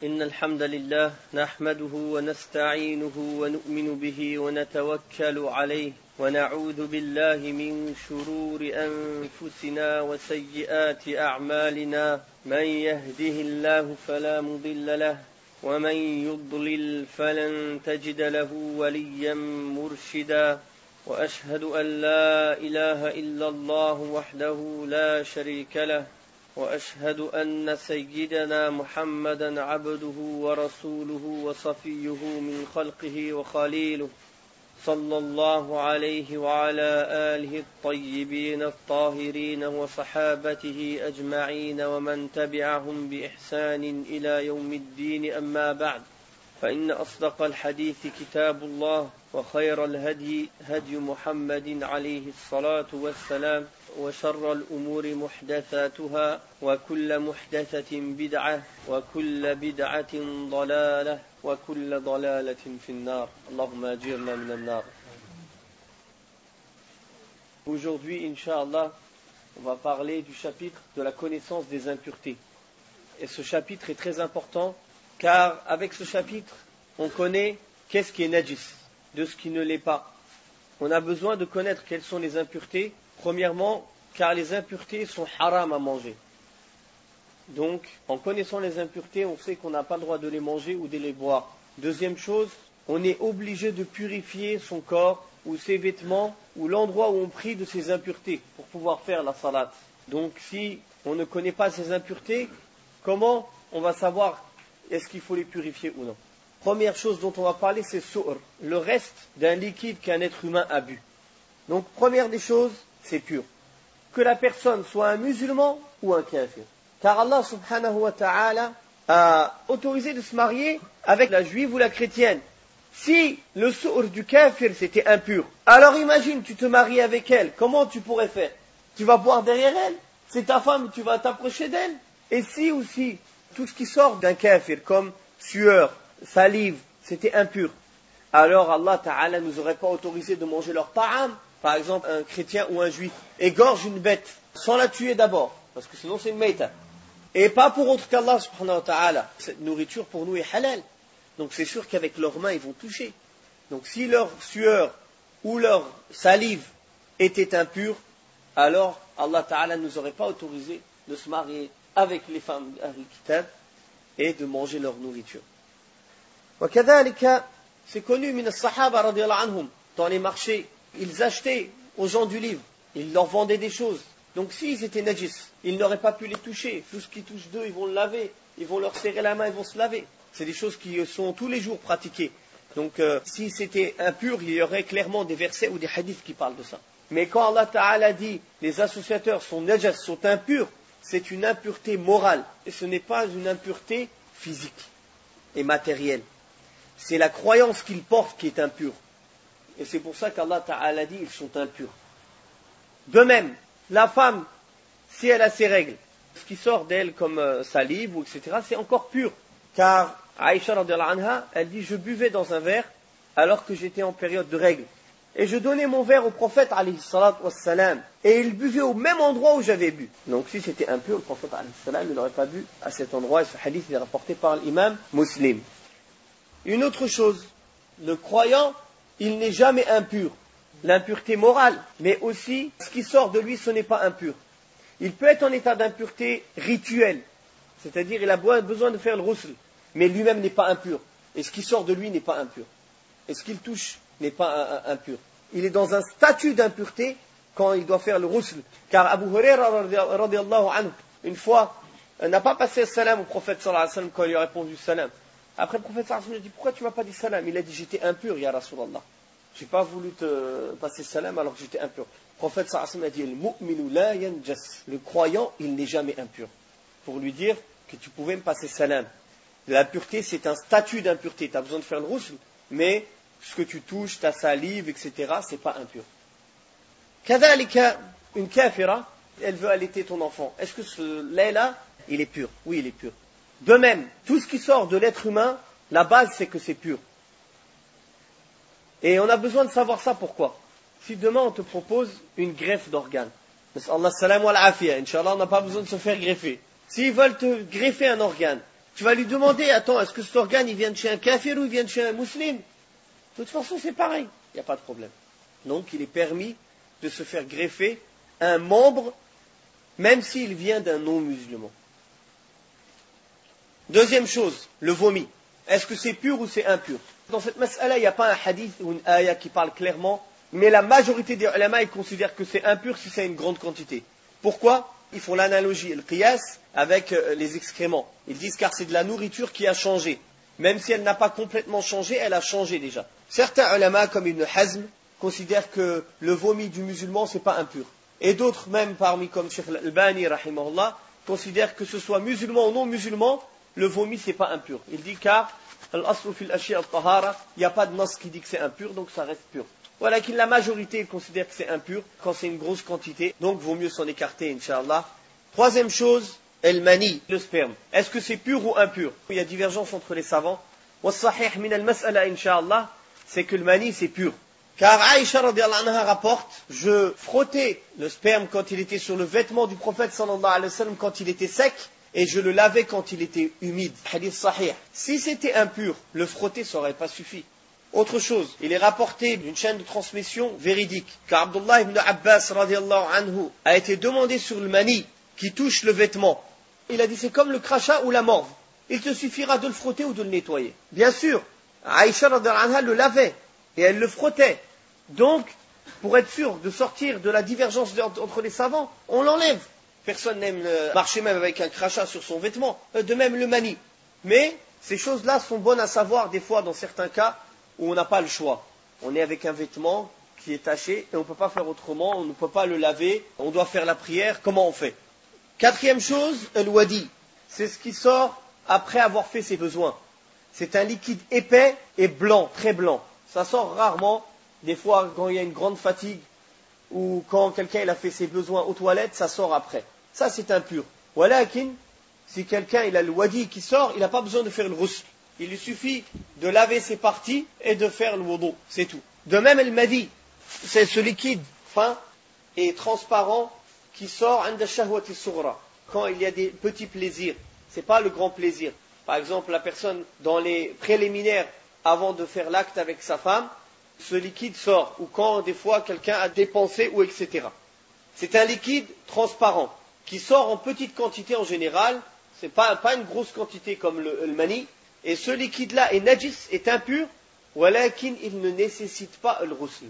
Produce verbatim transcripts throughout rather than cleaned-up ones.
إن الحمد لله نحمده ونستعينه ونؤمن به ونتوكل عليه ونعوذ بالله من شرور أنفسنا وسيئات أعمالنا من يهده الله فلا مضل له ومن يضلل فلن تجد له وليا مرشدا وأشهد أن لا إله إلا الله وحده لا شريك له وأشهد أن سيدنا محمدا عبده ورسوله وصفيه من خلقه وخليله صلى الله عليه وعلى آله الطيبين الطاهرين وصحابته أجمعين ومن تبعهم بإحسان إلى يوم الدين أما بعد فإن أصدق الحديث كتاب الله وخير الهدي هدي محمد عليه الصلاة والسلام وشر الأمور محدثاتها وكل محدثة بدعة وكل بدعة ضلالة وكل ضلالة في النار اللهم أجرنا من النار. Aujourd'hui, Inch'Allah, on va parler du chapitre de la connaissance des impuretés. Et ce chapitre est très important car avec ce chapitre, on connaît qu'est-ce qui est najis, de ce qui ne l'est pas. On a besoin de connaître quelles sont les impuretés. Premièrement, car les impuretés sont haram à manger. Donc, en connaissant les impuretés, on sait qu'on n'a pas le droit de les manger ou de les boire. Deuxième chose, on est obligé de purifier son corps ou ses vêtements ou l'endroit où on prie de ces impuretés pour pouvoir faire la salat. Donc, si on ne connaît pas ces impuretés, comment on va savoir est-ce qu'il faut les purifier ou non? Première chose dont on va parler, c'est su'r, le reste d'un liquide qu'un être humain a bu. Donc, première des choses, c'est pur. Que la personne soit un musulman ou un kafir. Car Allah subhanahu wa ta'ala a autorisé de se marier avec la juive ou la chrétienne. Si le su'r du kafir c'était impur, alors imagine, tu te maries avec elle, comment tu pourrais faire? Tu vas boire derrière elle? C'est ta femme, tu vas t'approcher d'elle? Et si aussi, tout ce qui sort d'un kafir, comme sueur, salive, c'était impur, alors Allah ta'ala nous aurait pas autorisé de manger leur ta'am. Par exemple, un chrétien ou un juif égorge une bête sans la tuer d'abord, parce que sinon c'est une maïta. Et pas pour autre qu'Allah subhanahu wa ta'ala. Cette nourriture pour nous est halal. Donc c'est sûr qu'avec leurs mains ils vont toucher. Donc si leur sueur ou leur salive était impure, alors Allah ta'ala ne nous aurait pas autorisé de se marier avec les femmes d'Ahl-Kitab et de manger leur nourriture. وكذلك, c'est connu min as-sahaba radiyallahu anhum, dans les marchés, ils achetaient aux gens du livre, ils leur vendaient des choses. Donc s'ils étaient najis, ils n'auraient pas pu les toucher. Tout ce qui touche d'eux, ils vont le laver, ils vont leur serrer la main, ils vont se laver. C'est des choses qui sont tous les jours pratiquées. Donc euh, si c'était impur, il y aurait clairement des versets ou des hadiths qui parlent de ça. Mais quand Allah Ta'ala dit les associateurs sont najas, sont impurs, c'est une impureté morale. Et ce n'est pas une impureté physique et matérielle. C'est la croyance qu'ils portent qui est impure. Et c'est pour ça qu'Allah Ta'ala dit ils sont impurs. De même, la femme, si elle a ses règles, ce qui sort d'elle comme euh, salive ou et cetera, c'est encore pur. Car Aïcha radhiyallahu anha, elle dit je buvais dans un verre alors que j'étais en période de règles. Et je donnais mon verre au prophète alayhi salatu wassalam. Et il buvait au même endroit où j'avais bu. Donc si c'était impur, le prophète alayhi salam, il n'aurait pas bu à cet endroit. Et ce hadith est rapporté par l'imam Muslim. Une autre chose, le croyant, il n'est jamais impur. L'impureté morale, mais aussi ce qui sort de lui, ce n'est pas impur. Il peut être en état d'impureté rituelle, c'est-à-dire il a besoin de faire le ghusl, mais lui-même n'est pas impur. Et ce qui sort de lui n'est pas impur. Et ce qu'il touche n'est pas impur. Il est dans un statut d'impureté quand il doit faire le ghusl. Car Abu Huraira radiyallahu anhu, une fois, n'a pas passé le salam au prophète sallallahu alayhi wa sallam quand il lui a répondu salam. Après le prophète sallallahu alayhi wa sallam lui a dit pourquoi tu m'as pas dit salam? Il a dit j'étais impur ya Rasulallah. J'ai pas voulu te passer salam alors que j'étais impur. Le prophète sallallahu alayhi wa sallam a dit al-mu'minu la yanjas. Le croyant, il n'est jamais impur. Pour lui dire que tu pouvais me passer salam. L'impureté, c'est un statut d'impureté. Tu as besoin de faire le ghusl, mais ce que tu touches, ta salive, et cetera, c'est pas impur. Kadhalika, une kafira, elle veut allaiter ton enfant. Est-ce que ce lait-là, il est pur? Oui, il est pur. De même, tout ce qui sort de l'être humain, la base, c'est que c'est pur. Et on a besoin de savoir ça, pourquoi? Si demain on te propose une greffe d'organes, Allah salam wa al-afiyah, Inch'Allah, on n'a pas besoin de se faire greffer. S'ils veulent te greffer un organe, Tu vas lui demander, attends, est-ce que cet organe, il vient de chez un kafir ou il vient de chez un musulman? De toute façon, c'est pareil, il n'y a pas de problème. Donc, il est permis de se faire greffer un membre, même s'il vient d'un non-musulman. Deuxième chose, le vomi. Est-ce que c'est pur ou c'est impur? Dans cette mas'ala, il n'y a pas un hadith ou une ayah qui parle clairement, mais la majorité des ulama, ils considèrent que c'est impur si c'est une grande quantité. Pourquoi? Ils font l'analogie, le qiyas, avec les excréments. Ils disent car c'est de la nourriture qui a changé. Même si elle n'a pas complètement changé, elle a changé déjà. Certains ulama, comme Ibn Hazm, considèrent que le vomi du musulman, c'est pas impur. Et d'autres, même parmi comme Cheikh Al-Albani, rahimahullah, considèrent que ce soit musulman ou non musulman, le vomi, c'est pas impur. Il dit car, al-aslu fil ashya al-tahara, il n'y a pas de nas qui dit que c'est impur, donc ça reste pur. Voilà, qu'il la majorité considère que c'est impur quand c'est une grosse quantité, donc vaut mieux s'en écarter, Inch'Allah. Troisième chose, el mani, le sperme. Est-ce que c'est pur ou impur? Il y a divergence entre les savants. Wa sahih min al-mas'ala, Inch'Allah, c'est que le mani, c'est pur. Car Aïcha radiyallahu anha rapporte, je frottais le sperme quand il était sur le vêtement du prophète sallallahu alayhi wa sallam quand il était sec, et je le lavais quand il était humide. Hadith sahih. Si c'était impur, le frotter, ça n'aurait pas suffi. Autre chose, il est rapporté d'une chaîne de transmission véridique qu'Abdullah ibn Abbas radiyallahu anhu a été demandé sur le mani qui touche le vêtement. Il a dit c'est comme le crachat ou la morve. Il te suffira de le frotter ou de le nettoyer. Bien sûr, Aïcha radiyallahu anha le lavait et elle le frottait. Donc, pour être sûr de sortir de la divergence entre les savants, on l'enlève. Personne n'aime marcher même avec un crachat sur son vêtement. De même le mani. Mais ces choses-là sont bonnes à savoir des fois dans certains cas où on n'a pas le choix. On est avec un vêtement qui est taché et on ne peut pas faire autrement, on ne peut pas le laver, on doit faire la prière, comment on fait? Quatrième chose, el wadi, c'est ce qui sort après avoir fait ses besoins. C'est un liquide épais et blanc, très blanc. Ça sort rarement, des fois quand il y a une grande fatigue ou quand quelqu'un il a fait ses besoins aux toilettes, ça sort après. Ça c'est impur. Walakin, si quelqu'un il a le wadi qui sort, il n'a pas besoin de faire le ghusl. Il lui suffit de laver ses parties et de faire le wudu, c'est tout. De même, el madi, c'est ce liquide fin et transparent qui sort inda shahwati sughra, quand il y a des petits plaisirs. C'est pas le grand plaisir. Par exemple, la personne dans les préliminaires avant de faire l'acte avec sa femme, ce liquide sort. Ou quand des fois quelqu'un a dépensé ou et cetera. C'est un liquide transparent qui sort en petite quantité en général. C'est pas pas une grosse quantité comme le, le mani. Et ce liquide-là est najis, est impur, walakin il ne nécessite pas le ghusl.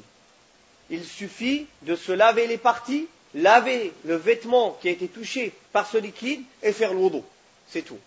Il suffit de se laver les parties, laver le vêtement qui a été touché par ce liquide et faire le wudu. C'est tout.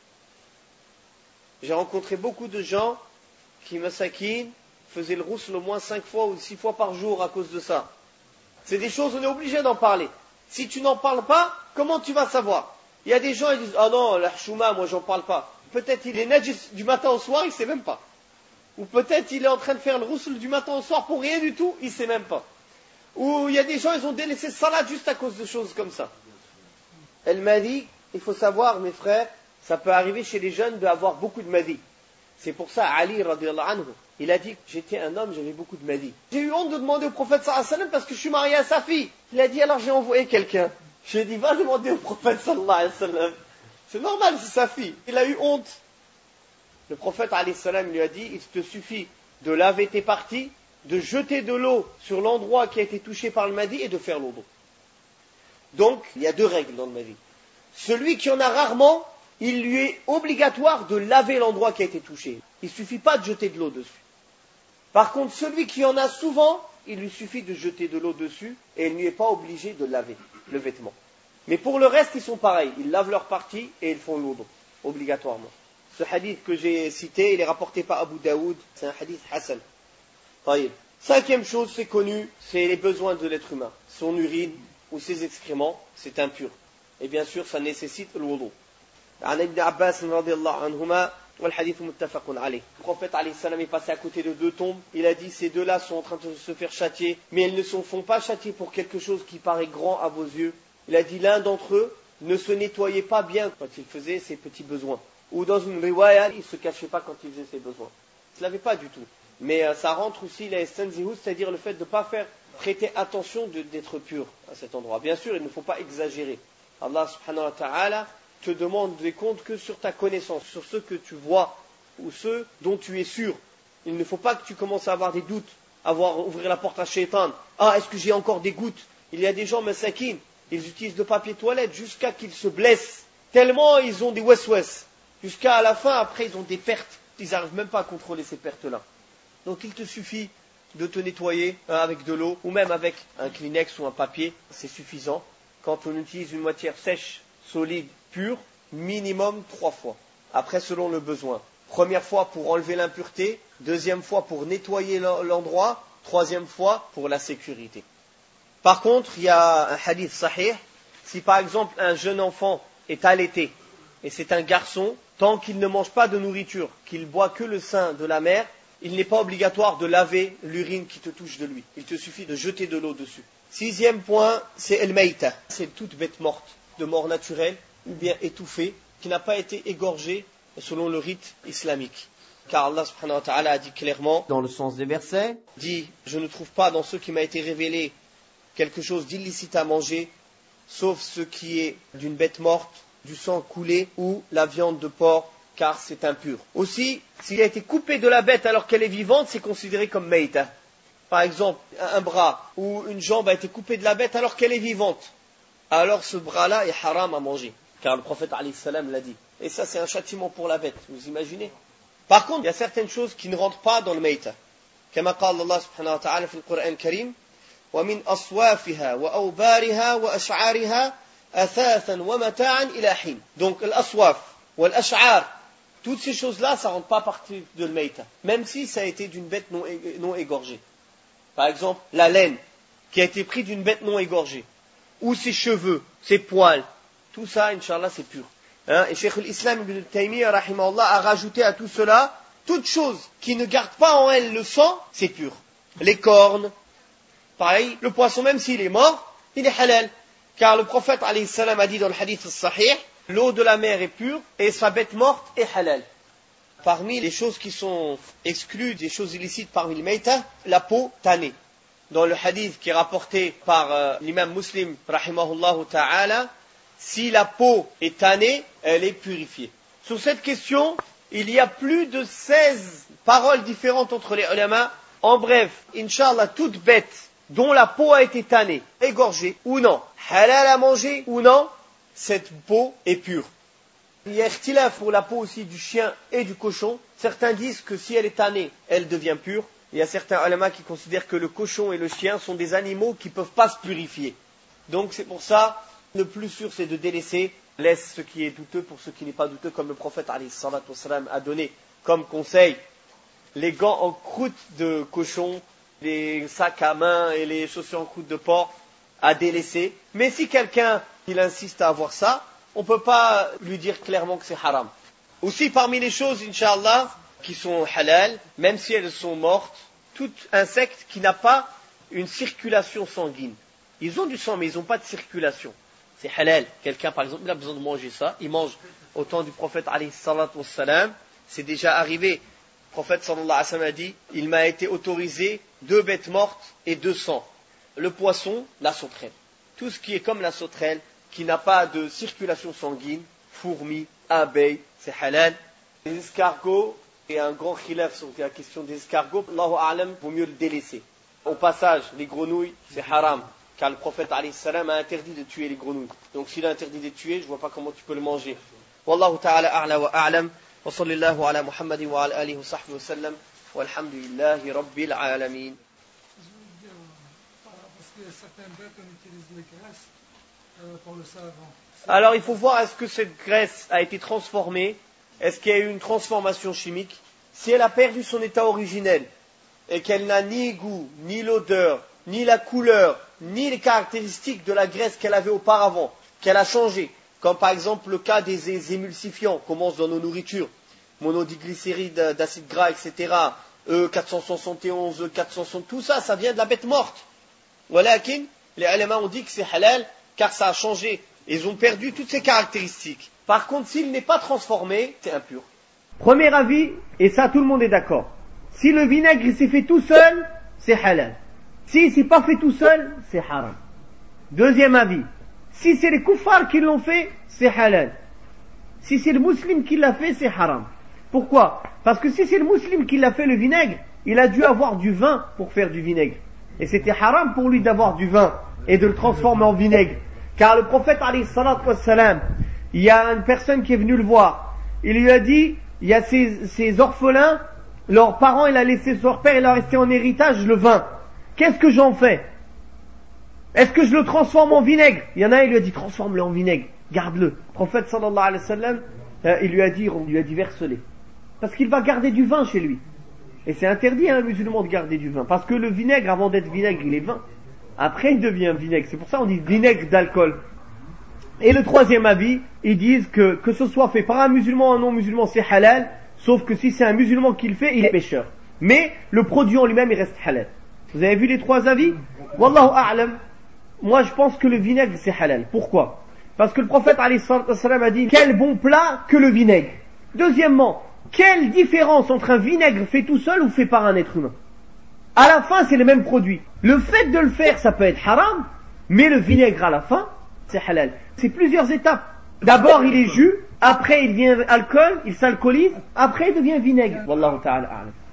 J'ai rencontré beaucoup de gens qui, masakin, faisaient le ghusl au moins cinq fois ou six fois par jour à cause de ça. C'est des choses, on est obligé d'en parler. Si tu n'en parles pas, comment tu vas savoir? Il y a des gens qui disent, ah non, la chouma, moi j'en parle pas. Peut-être il est najis du matin au soir, il ne sait même pas. Ou peut-être il est en train de faire le ghusl du matin au soir pour rien du tout, il ne sait même pas. Ou il y a des gens, ils ont délaissé salat juste à cause de choses comme ça. Elle m'a dit, il faut savoir, mes frères, ça peut arriver chez les jeunes d'avoir beaucoup de madi. C'est pour ça, Ali, radiyallahu anhu, il a dit, j'étais un homme, j'avais beaucoup de madi. J'ai eu honte de demander au prophète sallallahu alayhi wa sallam parce que je suis marié à sa fille. Il a dit, alors j'ai envoyé quelqu'un. J'ai dit, va demander au prophète sallallahu alayhi wa sallam. C'est normal, c'est sa fille. Il a eu honte. Le prophète alayhi salam lui a dit, il te suffit de laver tes parties, de jeter de l'eau sur l'endroit qui a été touché par le madi et de faire l'eau. Donc, il y a deux règles dans le madi. Celui qui en a rarement, il lui est obligatoire de laver l'endroit qui a été touché. Il ne suffit pas de jeter de l'eau dessus. Par contre, celui qui en a souvent, il lui suffit de jeter de l'eau dessus et il n'y est pas obligé de laver le vêtement. Mais pour le reste, ils sont pareils. Ils lavent leur partie et ils font l'eau, obligatoirement. Ce hadith que j'ai cité, il est rapporté par Abu Daoud. C'est un hadith Hassan. Cinquième chose, c'est connu, c'est les besoins de l'être humain. Son urine ou ses excréments, c'est impur. Et bien sûr, ça nécessite le wudu. عن ابن عباس رضي الله عنهما والحديث متفق عليه. Le prophète alayhi salam est passé à côté de deux tombes. Il a dit, ces deux-là sont en train de se faire châtier, mais elles ne se font pas châtier pour quelque chose qui paraît grand à vos yeux. Il a dit, l'un d'entre eux ne se nettoyait pas bien quand il faisait ses petits besoins. Ou dans une riwaya, il ne se cachait pas quand il faisait ses besoins. Il ne se lavait pas du tout. Mais euh, ça rentre aussi la estanzihus, c'est-à-dire le fait de ne pas faire prêter attention de, d'être pur à cet endroit. Bien sûr, il ne faut pas exagérer. Allah subhanahu wa ta'ala te demande des comptes que sur ta connaissance, sur ceux que tu vois ou ceux dont tu es sûr. Il ne faut pas que tu commences à avoir des doutes, à voir ouvrir la porte à Shaitan. Ah, est-ce que j'ai encore des gouttes? Il y a des gens, masakin, ils utilisent le papier toilette jusqu'à qu'ils se blessent. Tellement ils ont des wes-wes. Jusqu'à la fin, après, ils ont des pertes. Ils n'arrivent même pas à contrôler ces pertes-là. Donc il te suffit de te nettoyer avec de l'eau ou même avec un Kleenex ou un papier, c'est suffisant. Quand on utilise une matière sèche, solide, pure, minimum trois fois. Après, selon le besoin. Première fois pour enlever l'impureté, deuxième fois pour nettoyer l'endroit, troisième fois pour la sécurité. Par contre, il y a un hadith sahih, si par exemple un jeune enfant est allaité, et c'est un garçon, tant qu'il ne mange pas de nourriture, qu'il boit que le sein de la mère, il n'est pas obligatoire de laver l'urine qui te touche de lui. Il te suffit de jeter de l'eau dessus. Sixième point, c'est el-maïta. C'est toute bête morte, de mort naturelle, ou bien étouffée, qui n'a pas été égorgée selon le rite islamique. Car Allah subhanahu wa ta'ala a dit clairement, dans le sens des versets, dit, je ne trouve pas dans ce qui m'a été révélé quelque chose d'illicite à manger, sauf ce qui est d'une bête morte, du sang coulé ou la viande de porc, car c'est impur. Aussi, s'il a été coupé de la bête alors qu'elle est vivante, c'est considéré comme maïta. Par exemple, un bras ou une jambe a été coupée de la bête alors qu'elle est vivante. Alors ce bras-là est haram à manger. Car le prophète alayhi salam l'a dit. Et ça, c'est un châtiment pour la bête. Vous imaginez? Par contre, il y a certaines choses qui ne rentrent pas dans le maïta. Comme قال الله سبحانه وتعالى في القرآن الكريم ومن أصوافها وأوبارها وأشعارها أثاثا ومتاعا إلى حين. Donc l'aswaf ou l'ash'ar, toutes ces choses-là, ça ne rentre pas partie de le maïta. Même si ça a été d'une bête non, non égorgée. Par exemple, la laine qui a été prise d'une bête non égorgée. Ou ses cheveux, ses poils. Tout ça, Inch'Allah, c'est pur. Hein? Et Cheikh l'Islam Ibn Taymiyyah, rahimahullah, a rajouté à tout cela, toute chose qui ne garde pas en elle le sang, c'est pur. Les cornes, pareil, le poisson, même s'il est mort, il est halal. Car le prophète, alayhi salam, a dit dans le hadith sahih, l'eau de la mer est pure et sa bête morte est halal. Parmi les choses qui sont exclues, des choses illicites parmi le maïta, la peau tannée. Dans le hadith qui est rapporté par euh, l'imam Muslim, rahimahullah ta'ala, si la peau est tannée, elle est purifiée. Sur cette question, il y a plus de seize paroles différentes entre les ulama. En bref, Inch'Allah, toute bête dont la peau a été tannée, égorgée ou non, halal à manger ou non, cette peau est pure. Il y a ikhtilaf pour la peau aussi du chien et du cochon. Certains disent que si elle est tannée, elle devient pure. Il y a certains ulama qui considèrent que le cochon et le chien sont des animaux qui ne peuvent pas se purifier. Donc c'est pour ça, le plus sûr c'est de délaisser. Laisse ce qui est douteux pour ce qui n'est pas douteux, comme le prophète alayhi salatu wassalam a donné comme conseil. Les gants en croûte de cochon, les sacs à main et les chaussures en croûte de porc à délaisser. Mais si quelqu'un il insiste à avoir ça, on ne peut pas lui dire clairement que c'est haram. Aussi parmi les choses, Inch'Allah, qui sont halal, même si elles sont mortes, tout insecte qui n'a pas une circulation sanguine. Ils ont du sang, mais ils n'ont pas de circulation. C'est halal. Quelqu'un, par exemple, il a besoin de manger ça. Il mange au temps du prophète, alayhi salatu wassalam. C'est déjà arrivé. Le prophète, sallallahu alayhi wa sallam, a dit, il m'a été autorisé deux bêtes mortes et deux sangs. Le poisson, la sauterelle. Tout ce qui est comme la sauterelle, qui n'a pas de circulation sanguine, fourmis, abeilles, c'est halal. Les escargots, il y a un grand khilaf sur la question des escargots. Allahu a'lam, vaut mieux le délaisser. Au passage, les grenouilles, c'est haram. Car le prophète alayhi salam a interdit de tuer les grenouilles. Donc s'il a interdit de les tuer, je ne vois pas comment tu peux le manger. Wallahu ta'ala a'la wa a'lam. Wa sallallahu ala Muhammadin wa ala alihi wa sahbihi wa sallam. Walhamdulillahi rabbil alamin. Alors il faut voir est-ce que cette graisse a été transformée, est-ce qu'il y a eu une transformation chimique. Si elle a perdu son état originel et qu'elle n'a ni goût, ni l'odeur, ni la couleur, ni les caractéristiques de la graisse qu'elle avait auparavant, qu'elle a changé, comme par exemple le cas des émulsifiants qu'on mange dans nos nourritures, monodiglycéride, d'acide gras, et cetera, E quatre cent soixante et onze, E quatre cent soixante, tout ça, ça vient de la bête morte. Walakin, les ulama ont dit que c'est halal, car ça a changé. Ils ont perdu toutes ces caractéristiques. Par contre, s'il n'est pas transformé, c'est impur. Premier avis, et ça tout le monde est d'accord. Si le vinaigre s'est fait tout seul, c'est halal. Si c'est pas fait tout seul, c'est haram. Deuxième avis, si c'est les kuffars qui l'ont fait, c'est halal. Si c'est le musulman qui l'a fait, c'est haram. Pourquoi? Parce que si c'est le musulman qui l'a fait, le vinaigre, il a dû avoir du vin pour faire du vinaigre. Et c'était haram pour lui d'avoir du vin et de le transformer en vinaigre. Car le prophète, alayhi salatu wassalam, il y a une personne qui est venue le voir. Il lui a dit, il y a ces, ces orphelins, leurs parents, il a laissé son père, il a resté en héritage le vin. Qu'est-ce que j'en fais? Est-ce que je le transforme en vinaigre? Il y en a un, il lui a dit, transforme-le en vinaigre, garde-le. Le prophète sallallahu alayhi wa sallam, euh, il lui a dit, on lui a dit, verse-le. Parce qu'il va garder du vin chez lui. Et c'est interdit à un musulman de garder du vin. Parce que le vinaigre, avant d'être vinaigre, il est vin. Après, il devient vinaigre. C'est pour ça qu'on dit vinaigre d'alcool. Et le troisième avis, ils disent que, que ce soit fait par un musulman ou un non-musulman, c'est halal. Sauf que si c'est un musulman qui le fait, il est pécheur. Mais le produit en lui-même, il reste halal. Vous avez vu les trois avis? Wallahu a'lam. Moi, je pense que le vinaigre, c'est halal. Pourquoi? Parce que le prophète, alayhi salam, a dit, quel bon plat que le vinaigre. Deuxièmement, quelle différence entre un vinaigre fait tout seul ou fait par un être humain? À la fin, c'est le même produit. Le fait de le faire, ça peut être haram, mais le vinaigre à la fin, c'est halal. C'est plusieurs étapes. D'abord, il est jus, après il devient alcool, il s'alcoolise, après il devient vinaigre. Wallahu ta'ala a'lam.